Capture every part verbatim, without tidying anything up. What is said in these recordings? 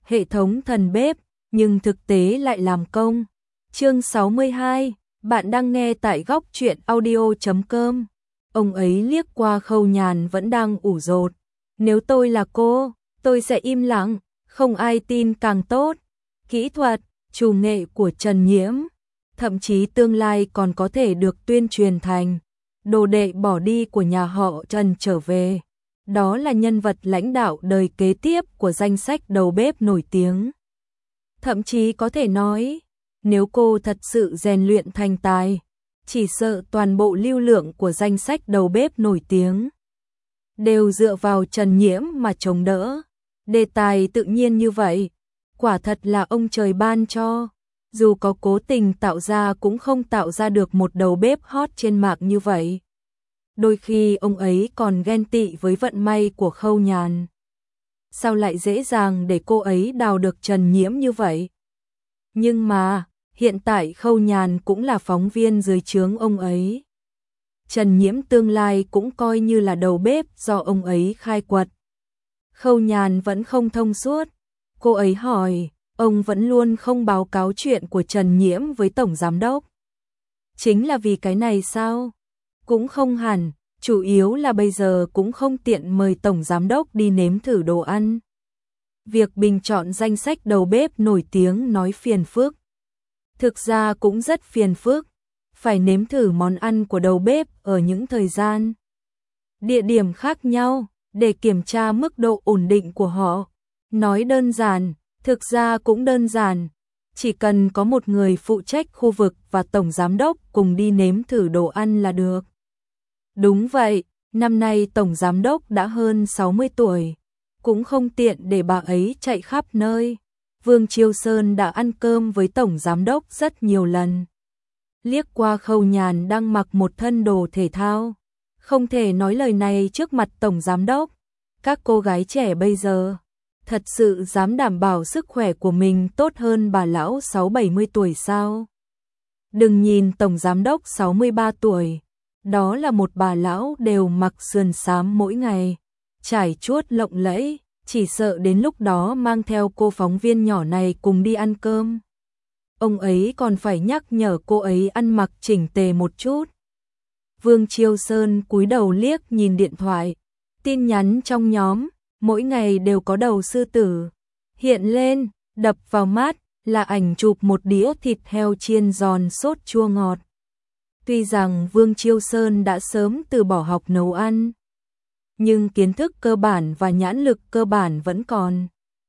hệ thống thần bếp, nhưng thực tế lại làm công. Chương sáu mươi hai, bạn đang nghe tại góc truyện audio chấm com. Ông ấy liếc qua Khâu Nhàn vẫn đang ủ rột. Nếu tôi là cô, tôi sẽ im lặng, không ai tin càng tốt. Kỹ thuật, chủ nghệ của Trần Nhiễm, thậm chí tương lai còn có thể được tuyên truyền thành đồ đệ bỏ đi của nhà họ Trần trở về. Đó là nhân vật lãnh đạo đời kế tiếp của danh sách đầu bếp nổi tiếng. Thậm chí có thể nói, nếu cô thật sự rèn luyện thành tài, chỉ sợ toàn bộ lưu lượng của danh sách đầu bếp nổi tiếng đều dựa vào Trần Nhiễm mà chống đỡ. Đề tài tự nhiên như vậy, quả thật là ông trời ban cho. Dù có cố tình tạo ra cũng không tạo ra được một đầu bếp hot trên mạng như vậy. Đôi khi ông ấy còn ghen tị với vận may của Khâu Nhàn. Sao lại dễ dàng để cô ấy đào được Trần Nhiễm như vậy? Nhưng mà, hiện tại Khâu Nhàn cũng là phóng viên dưới trướng ông ấy. Trần Nhiễm tương lai cũng coi như là đầu bếp do ông ấy khai quật. Khâu Nhàn vẫn không thông suốt. Cô ấy hỏi, ông vẫn luôn không báo cáo chuyện của Trần Nhiễm với Tổng Giám Đốc. Chính là vì cái này sao? Cũng không hẳn, chủ yếu là bây giờ cũng không tiện mời Tổng Giám Đốc đi nếm thử đồ ăn. Việc bình chọn danh sách đầu bếp nổi tiếng nói phiền phức. Thực ra cũng rất phiền phức, phải nếm thử món ăn của đầu bếp ở những thời gian, địa điểm khác nhau để kiểm tra mức độ ổn định của họ. Nói đơn giản, thực ra cũng đơn giản, chỉ cần có một người phụ trách khu vực và Tổng Giám Đốc cùng đi nếm thử đồ ăn là được. Đúng vậy, năm nay Tổng Giám Đốc đã hơn sáu mươi tuổi, cũng không tiện để bà ấy chạy khắp nơi. Vương Chiêu Sơn đã ăn cơm với Tổng Giám Đốc rất nhiều lần. Liếc qua Khâu Nhàn đang mặc một thân đồ thể thao. Không thể nói lời này trước mặt Tổng Giám Đốc. Các cô gái trẻ bây giờ thật sự dám đảm bảo sức khỏe của mình tốt hơn bà lão sáu bảy mươi tuổi sao? Đừng nhìn Tổng Giám Đốc sáu mươi ba tuổi, đó là một bà lão đều mặc sườn xám mỗi ngày, trải chuốt lộng lẫy, chỉ sợ đến lúc đó mang theo cô phóng viên nhỏ này cùng đi ăn cơm. Ông ấy còn phải nhắc nhở cô ấy ăn mặc chỉnh tề một chút. Vương Chiêu Sơn cúi đầu liếc nhìn điện thoại, tin nhắn trong nhóm, mỗi ngày đều có đầu sư tử hiện lên, đập vào mắt là ảnh chụp một đĩa thịt heo chiên giòn sốt chua ngọt. Tuy rằng Vương Chiêu Sơn đã sớm từ bỏ học nấu ăn, nhưng kiến thức cơ bản và nhãn lực cơ bản vẫn còn.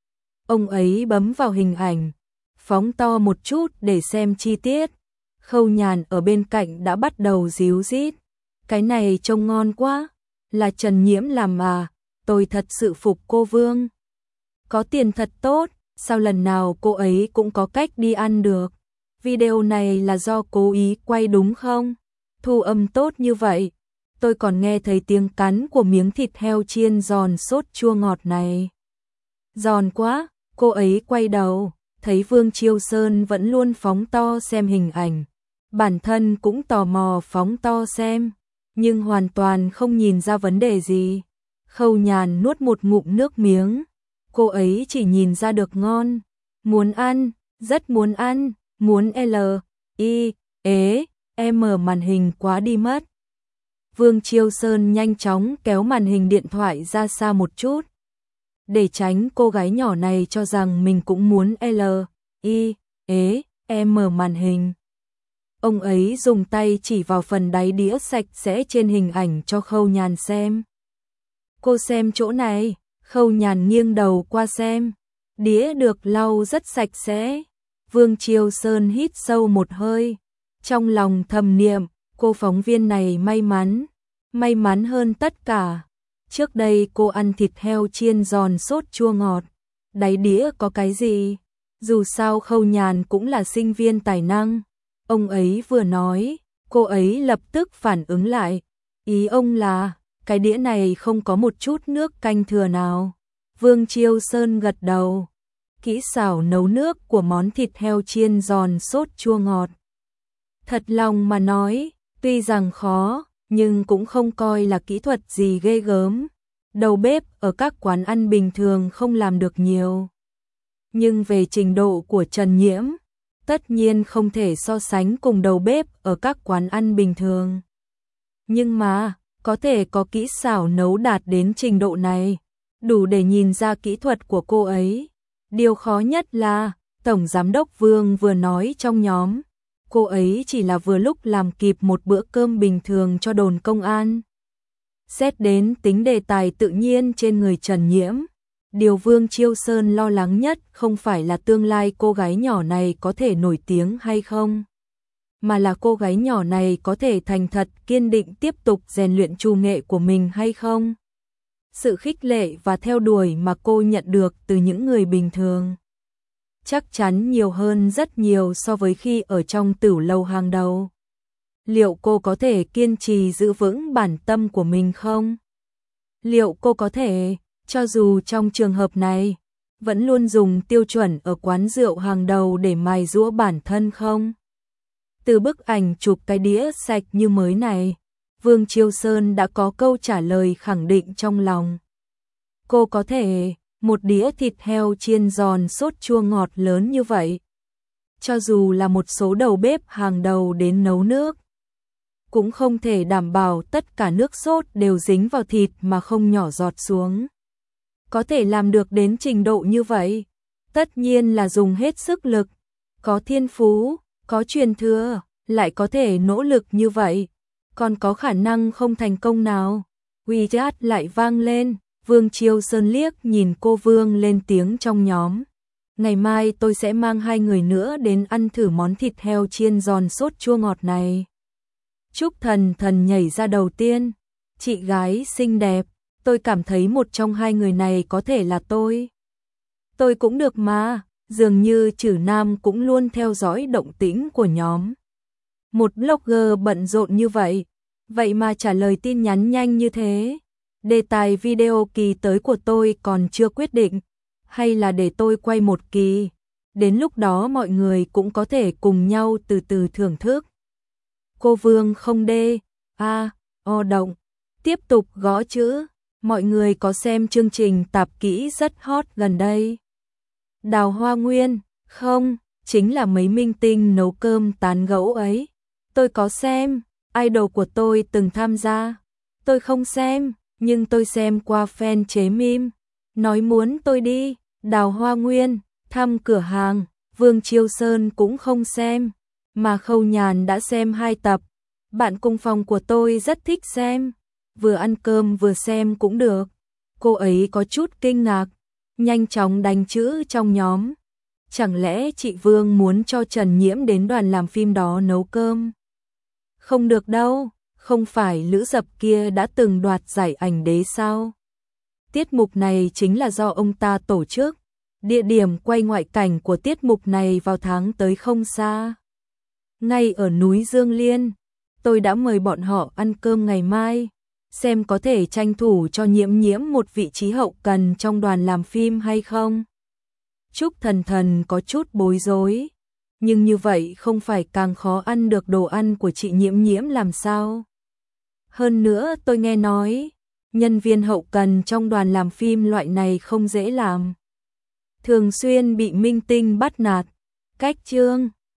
Ông ấy bấm vào hình ảnh, phóng to một chút để xem chi tiết. Khâu Nhàn ở bên cạnh đã bắt đầu díu dít. Cái này trông ngon quá, là Trần Nhiễm làm à, tôi thật sự phục cô Vương. Có tiền thật tốt, sao lần nào cô ấy cũng có cách đi ăn được. Video này là do cố ý quay đúng không? Thu âm tốt như vậy, tôi còn nghe thấy tiếng cắn của miếng thịt heo chiên giòn sốt chua ngọt này. Giòn quá, cô ấy quay đầu, thấy Vương Chiêu Sơn vẫn luôn phóng to xem hình ảnh. Bản thân cũng tò mò phóng to xem, nhưng hoàn toàn không nhìn ra vấn đề gì. Khâu Nhàn nuốt một ngụm nước miếng, cô ấy chỉ nhìn ra được ngon, muốn ăn, rất muốn ăn, muốn L, I, ế, M màn hình quá đi mất. Vương Chiêu Sơn nhanh chóng kéo màn hình điện thoại ra xa một chút, để tránh cô gái nhỏ này cho rằng mình cũng muốn L, I, ế, M màn hình. Ông ấy dùng tay chỉ vào phần đáy đĩa sạch sẽ trên hình ảnh cho Khâu Nhàn xem. Cô xem chỗ này, Khâu Nhàn nghiêng đầu qua xem. Đĩa được lau rất sạch sẽ. Vương Chiêu Sơn hít sâu một hơi, trong lòng thầm niệm, cô phóng viên này may mắn, may mắn hơn tất cả. Trước đây cô ăn thịt heo chiên giòn sốt chua ngọt, đáy đĩa có cái gì? Dù sao Khâu Nhàn cũng là sinh viên tài năng. Ông ấy vừa nói, cô ấy lập tức phản ứng lại. Ý ông là, cái đĩa này không có một chút nước canh thừa nào. Vương Chiêu Sơn gật đầu. Kỹ xảo nấu nước của món thịt heo chiên giòn sốt chua ngọt. Thật lòng mà nói, tuy rằng khó, nhưng cũng không coi là kỹ thuật gì ghê gớm. Đầu bếp ở các quán ăn bình thường không làm được nhiều. nhưng về trình độ của Trần Nhiễm, tất nhiên không thể so sánh cùng đầu bếp ở các quán ăn bình thường. Nhưng mà, có thể có kỹ xảo nấu đạt đến trình độ này, đủ để nhìn ra kỹ thuật của cô ấy. Điều khó nhất là, Tổng Giám đốc Vương vừa nói trong nhóm, cô ấy chỉ là vừa lúc làm kịp một bữa cơm bình thường cho đồn công an. Xét đến tính đề tài tự nhiên trên người Trần Nhiễm, điều Vương Chiêu Sơn lo lắng nhất không phải là tương lai cô gái nhỏ này có thể nổi tiếng hay không, mà là cô gái nhỏ này có thể thành thật kiên định tiếp tục rèn luyện trù nghệ của mình hay không. Sự khích lệ và theo đuổi mà cô nhận được từ những người bình thường chắc chắn nhiều hơn rất nhiều so với khi ở trong tửu lâu hàng đầu. Liệu cô có thể kiên trì giữ vững bản tâm của mình không? Liệu cô có thể, cho dù trong trường hợp này, vẫn luôn dùng tiêu chuẩn ở quán rượu hàng đầu để mài giũa bản thân không? Từ bức ảnh chụp cái đĩa sạch như mới này, Vương Chiêu Sơn đã có câu trả lời khẳng định trong lòng. Cô có thể, một đĩa thịt heo chiên giòn sốt chua ngọt lớn như vậy. Cho dù là một số đầu bếp hàng đầu đến nấu nước, cũng không thể đảm bảo tất cả nước sốt đều dính vào thịt mà không nhỏ giọt xuống. Có thể làm được đến trình độ như vậy, tất nhiên là dùng hết sức lực, có thiên phú, có truyền thừa, lại có thể nỗ lực như vậy, còn có khả năng không thành công nào. WeChat lại vang lên, Vương Chiêu Sơn liếc nhìn cô Vương lên tiếng trong nhóm. Ngày mai tôi sẽ mang hai người nữa đến ăn thử món thịt heo chiên giòn sốt chua ngọt này. Trúc Thần Thần nhảy ra đầu tiên. Chị gái xinh đẹp, tôi cảm thấy một trong hai người này có thể là tôi. Tôi cũng được mà, dường như Trử Nam cũng luôn theo dõi động tĩnh của nhóm. Một blogger bận rộn như vậy, vậy mà trả lời tin nhắn nhanh như thế. Đề tài video kỳ tới của tôi còn chưa quyết định, hay là để tôi quay một kỳ, đến lúc đó mọi người cũng có thể cùng nhau từ từ thưởng thức. Cô Vương không đê, a, o động, tiếp tục gõ chữ, mọi người có xem chương trình tạp kỹ rất hot gần đây. Đào Hoa Nguyên, không, chính là mấy minh tinh nấu cơm tán gẫu ấy. Tôi có xem, idol của tôi từng tham gia. Tôi không xem, nhưng tôi xem qua fan chế meme. Nói muốn tôi đi, Đào Hoa Nguyên, thăm cửa hàng, Vương Chiêu Sơn cũng không xem. Mà Khâu Nhàn đã xem hai tập. Bạn cùng phòng của tôi rất thích xem. Vừa ăn cơm vừa xem cũng được. Cô ấy có chút kinh ngạc, nhanh chóng đánh chữ trong nhóm. Chẳng lẽ chị Vương muốn cho Trần Nhiễm đến đoàn làm phim đó nấu cơm? Không được đâu, không phải Lữ Dập kia đã từng đoạt giải ảnh đế sao? Tiết mục này chính là do ông ta tổ chức. Địa điểm quay ngoại cảnh của tiết mục này vào tháng tới không xa. Ngay ở núi Dương Liên, tôi đã mời bọn họ ăn cơm ngày mai, xem có thể tranh thủ cho Nhiễm Nhiễm một vị trí hậu cần trong đoàn làm phim hay không. Trúc Thần Thần có chút bối rối, nhưng như vậy không phải càng khó ăn được đồ ăn của chị Nhiễm Nhiễm làm sao? Hơn nữa tôi nghe nói, nhân viên hậu cần trong đoàn làm phim loại này không dễ làm. Thường xuyên bị minh tinh bắt nạt, cách chương